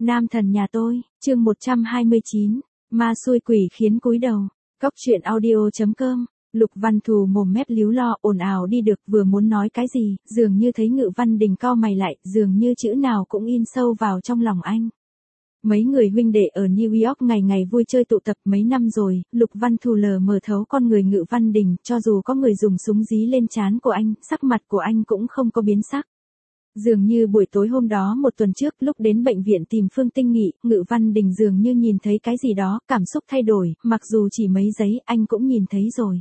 Nam thần nhà tôi, chương 129, ma xui quỷ khiến cúi đầu. Cóc truyện audio.com. Lục Văn Thù mồm mép líu lo ồn ào đi được, vừa muốn nói cái gì, dường như thấy Ngự Văn Đình cau mày lại, dường như chữ nào cũng in sâu vào trong lòng anh. Mấy người huynh đệ ở New York ngày ngày vui chơi tụ tập mấy năm rồi, Lục Văn Thù lờ mờ thấu con người Ngự Văn Đình, cho dù có người dùng súng dí lên trán của anh, sắc mặt của anh cũng không có biến sắc. Dường như buổi tối hôm đó một tuần trước, lúc đến bệnh viện tìm Phương Tinh Nghị, Ngự Văn Đình dường như nhìn thấy cái gì đó, cảm xúc thay đổi, mặc dù chỉ mấy giây anh cũng nhìn thấy rồi.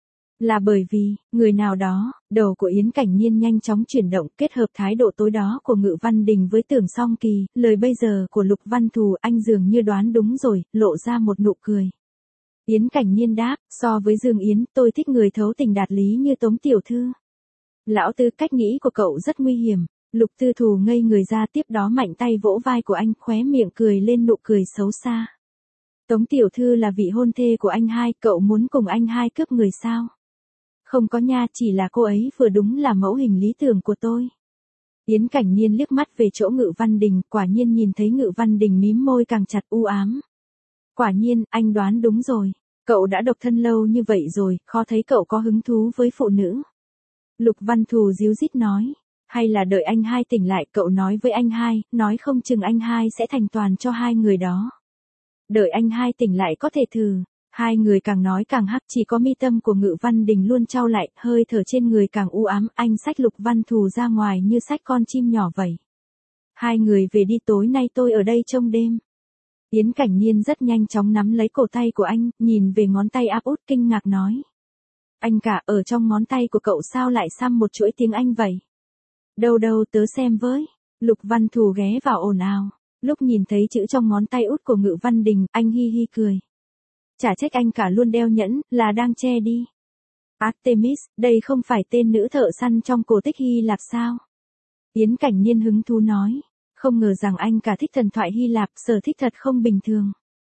Là bởi vì, người nào đó, đầu của Yến Cảnh Nhiên nhanh chóng chuyển động, kết hợp thái độ tối đó của Ngự Văn Đình với Tưởng Song Kỳ, lời bây giờ của Lục Văn Thù anh dường như đoán đúng rồi, lộ ra một nụ cười. Yến Cảnh Nhiên đáp, so với Dương Yến, tôi thích người thấu tình đạt lý như Tống tiểu thư. Lão Tư, cách nghĩ của cậu rất nguy hiểm. Lục Tư Thù ngây người ra, tiếp đó mạnh tay vỗ vai của anh, khóe miệng cười lên nụ cười xấu xa. Tống tiểu thư là vị hôn thê của anh hai, cậu muốn cùng anh hai cướp người sao? Không có nha, chỉ là cô ấy vừa đúng là mẫu hình lý tưởng của tôi. Yến Cảnh Nhiên liếc mắt về chỗ Ngự Văn Đình, quả nhiên nhìn thấy Ngự Văn Đình mím môi càng chặt u ám. Quả nhiên, anh đoán đúng rồi. Cậu đã độc thân lâu như vậy rồi, khó thấy cậu có hứng thú với phụ nữ. Lục Văn Thù díu dít nói. Hay là đợi anh hai tỉnh lại, cậu nói với anh hai, nói không chừng anh hai sẽ thành toàn cho hai người đó. Đợi anh hai tỉnh lại có thể thử. Hai người càng nói càng hắc, chỉ có mi tâm của Ngự Văn Đình luôn trao lại, hơi thở trên người càng u ám, anh xách Lục Văn Thù ra ngoài như xách con chim nhỏ vậy. Hai người về đi, tối nay tôi ở đây trông đêm. Yến Cảnh Nhiên rất nhanh chóng nắm lấy cổ tay của anh, nhìn về ngón tay áp út kinh ngạc nói. Anh cả, ở trong ngón tay của cậu sao lại xăm một chuỗi tiếng Anh vậy? Đâu đâu, tớ xem với. Lục Văn Thù ghé vào ồn ào. Lúc nhìn thấy chữ trong ngón tay út của Ngự Văn Đình, anh hi hi cười. Chả trách anh cả luôn đeo nhẫn, là đang che đi. Artemis, đây không phải tên nữ thợ săn trong cổ tích Hy Lạp sao? Yến Cảnh Nhiên hứng thú nói. Không ngờ rằng anh cả thích thần thoại Hy Lạp, sở thích thật không bình thường.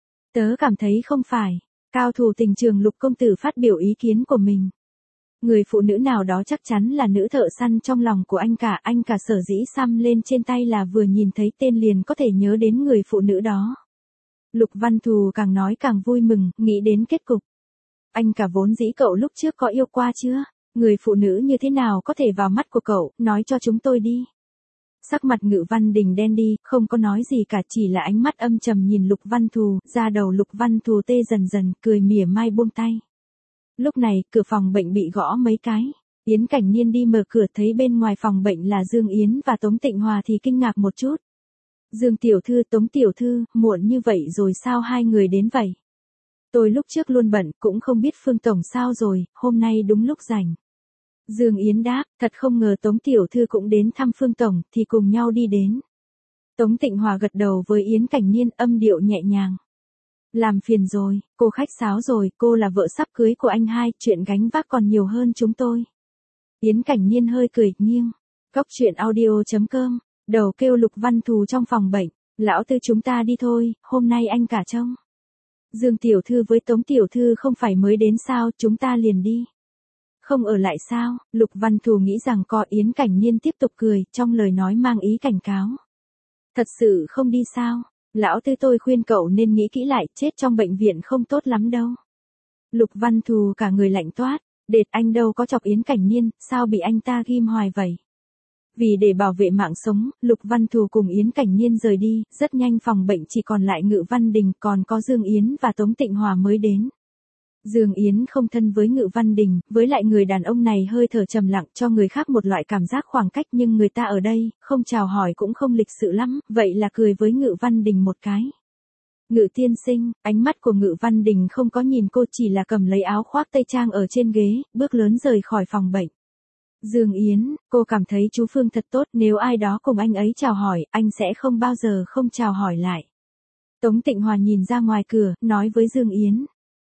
Tớ cảm thấy không phải. Cao thủ tình trường Lục công tử phát biểu ý kiến của mình. Người phụ nữ nào đó chắc chắn là nữ thợ săn trong lòng của anh cả sở dĩ xăm lên trên tay là vừa nhìn thấy tên liền có thể nhớ đến người phụ nữ đó. Lục Văn Thù càng nói càng vui mừng, nghĩ đến kết cục. Anh cả vốn dĩ cậu lúc trước có yêu qua chưa? Người phụ nữ như thế nào có thể vào mắt của cậu, nói cho chúng tôi đi. Sắc mặt Ngự Văn Đình đen đi, không có nói gì cả, chỉ là ánh mắt âm trầm nhìn Lục Văn Thù, da đầu Lục Văn Thù tê dần dần, cười mỉa mai buông tay. Lúc này, cửa phòng bệnh bị gõ mấy cái. Yến Cảnh Nhiên đi mở cửa thấy bên ngoài phòng bệnh là Dương Yến và Tống Tịnh Hòa thì kinh ngạc một chút. Dương tiểu thư, Tống tiểu thư, muộn như vậy rồi sao hai người đến vậy? Tôi lúc trước luôn bận, cũng không biết Phương tổng sao rồi, hôm nay đúng lúc rảnh. Dương Yến đáp, thật không ngờ Tống tiểu thư cũng đến thăm Phương tổng, thì cùng nhau đi đến. Tống Tịnh Hòa gật đầu với Yến Cảnh Nhiên, âm điệu nhẹ nhàng. Làm phiền rồi, cô khách sáo rồi, cô là vợ sắp cưới của anh hai, chuyện gánh vác còn nhiều hơn chúng tôi. Yến Cảnh Nhiên hơi cười nghiêng. Cóc truyện audio.com. Đầu kêu Lục Văn Thù trong phòng bệnh. Lão Tư, chúng ta đi thôi, hôm nay anh cả trông. Dương tiểu thư với Tống tiểu thư không phải mới đến sao, chúng ta liền đi. Không ở lại sao? Lục Văn Thù nghĩ rằng có. Yến Cảnh Nhiên tiếp tục cười, trong lời nói mang ý cảnh cáo. Thật sự không đi sao? Lão Tư, tôi khuyên cậu nên nghĩ kỹ lại, chết trong bệnh viện không tốt lắm đâu. Lục Văn Thù cả người lạnh toát. Đệt, anh đâu có chọc Yến Cảnh Nhiên, sao bị anh ta ghim hoài vậy? Vì để bảo vệ mạng sống, Lục Văn Thù cùng Yến Cảnh Nhiên rời đi, rất nhanh phòng bệnh chỉ còn lại Ngự Văn Đình, còn có Dương Yến và Tống Tịnh Hòa mới đến. Dương Yến không thân với Ngự Văn Đình, với lại người đàn ông này hơi thở trầm lặng, cho người khác một loại cảm giác khoảng cách, nhưng người ta ở đây, không chào hỏi cũng không lịch sự lắm, vậy là cười với Ngự Văn Đình một cái. Ngự tiên sinh, ánh mắt của Ngự Văn Đình không có nhìn cô, chỉ là cầm lấy áo khoác tây trang ở trên ghế, bước lớn rời khỏi phòng bệnh. Dương Yến, cô cảm thấy chú Phương thật tốt, nếu ai đó cùng anh ấy chào hỏi, anh sẽ không bao giờ không chào hỏi lại. Tống Tịnh Hòa nhìn ra ngoài cửa, nói với Dương Yến.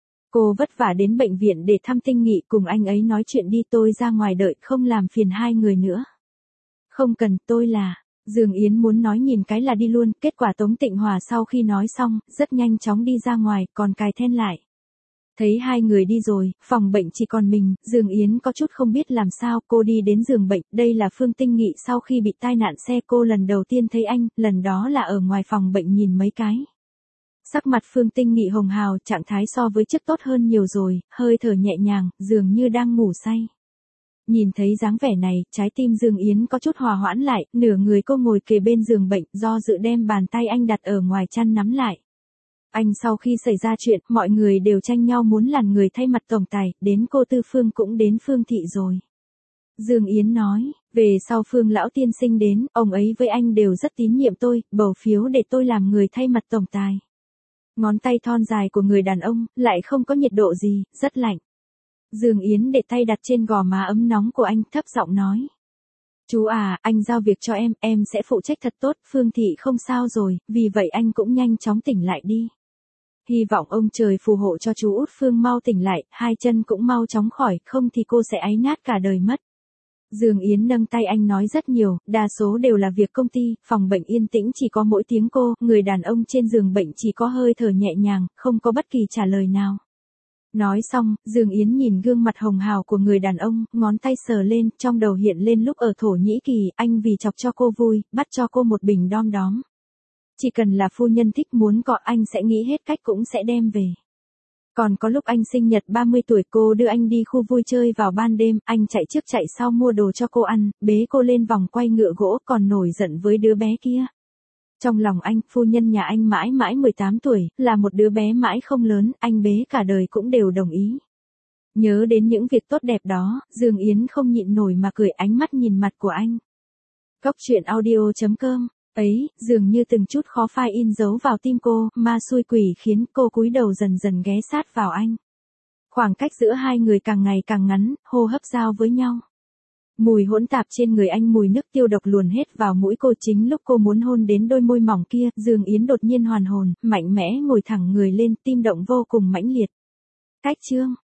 Cô vất vả đến bệnh viện để thăm Tinh Nghị, cùng anh ấy nói chuyện đi, tôi ra ngoài đợi, không làm phiền hai người nữa. Không cần, tôi là. Dương Yến muốn nói nhìn cái là đi luôn, kết quả Tống Tịnh Hòa sau khi nói xong, rất nhanh chóng đi ra ngoài, còn cài then lại. Thấy hai người đi rồi, phòng bệnh chỉ còn mình, Dương Yến có chút không biết làm sao, cô đi đến giường bệnh, đây là Phương Tinh Nghị sau khi bị tai nạn xe cô lần đầu tiên thấy anh, lần đó là ở ngoài phòng bệnh nhìn mấy cái. Sắc mặt Phương Tinh Nghị hồng hào, trạng thái so với trước tốt hơn nhiều rồi, hơi thở nhẹ nhàng, dường như đang ngủ say. Nhìn thấy dáng vẻ này, trái tim Dương Yến có chút hòa hoãn lại, nửa người cô ngồi kề bên giường bệnh, do dự đem bàn tay anh đặt ở ngoài chăn nắm lại. Anh sau khi xảy ra chuyện, mọi người đều tranh nhau muốn làm người thay mặt tổng tài, đến cô Tư Phương cũng đến Phương Thị rồi. Dương Yến nói, về sau Phương lão tiên sinh đến, ông ấy với anh đều rất tín nhiệm tôi, bầu phiếu để tôi làm người thay mặt tổng tài. Ngón tay thon dài của người đàn ông, lại không có nhiệt độ gì, rất lạnh. Dương Yến để tay đặt trên gò má ấm nóng của anh, thấp giọng nói. Chú à, anh giao việc cho em sẽ phụ trách thật tốt, Phương Thị không sao rồi, vì vậy anh cũng nhanh chóng tỉnh lại đi. Hy vọng ông trời phù hộ cho chú Út Phương mau tỉnh lại, hai chân cũng mau chóng khỏi, không thì cô sẽ áy nát cả đời mất. Dương Yến nâng tay anh nói rất nhiều, đa số đều là việc công ty, phòng bệnh yên tĩnh chỉ có mỗi tiếng cô, người đàn ông trên giường bệnh chỉ có hơi thở nhẹ nhàng, không có bất kỳ trả lời nào. Nói xong, Dương Yến nhìn gương mặt hồng hào của người đàn ông, ngón tay sờ lên, trong đầu hiện lên lúc ở Thổ Nhĩ Kỳ, anh vì chọc cho cô vui, bắt cho cô một bình đom đóm. Chỉ cần là phu nhân thích muốn cọ anh sẽ nghĩ hết cách cũng sẽ đem về. Còn có lúc anh sinh nhật 30 tuổi cô đưa anh đi khu vui chơi vào ban đêm, anh chạy trước chạy sau mua đồ cho cô ăn, bế cô lên vòng quay ngựa gỗ còn nổi giận với đứa bé kia. Trong lòng anh, phu nhân nhà anh mãi mãi 18 tuổi, là một đứa bé mãi không lớn, anh bế cả đời cũng đều đồng ý. Nhớ đến những việc tốt đẹp đó, Dương Yến không nhịn nổi mà cười ánh mắt nhìn mặt của anh. Cốc truyện audio.com ấy, dường như từng chút khó phai in dấu vào tim cô, ma xui quỷ khiến cô cúi đầu dần dần ghé sát vào anh. Khoảng cách giữa hai người càng ngày càng ngắn, hô hấp giao với nhau. Mùi hỗn tạp trên người anh, mùi nước tiêu độc luồn hết vào mũi cô. Chính lúc cô muốn hôn đến đôi môi mỏng kia, Dương Yến đột nhiên hoàn hồn, mạnh mẽ ngồi thẳng người lên, tim động vô cùng mãnh liệt. Cách chương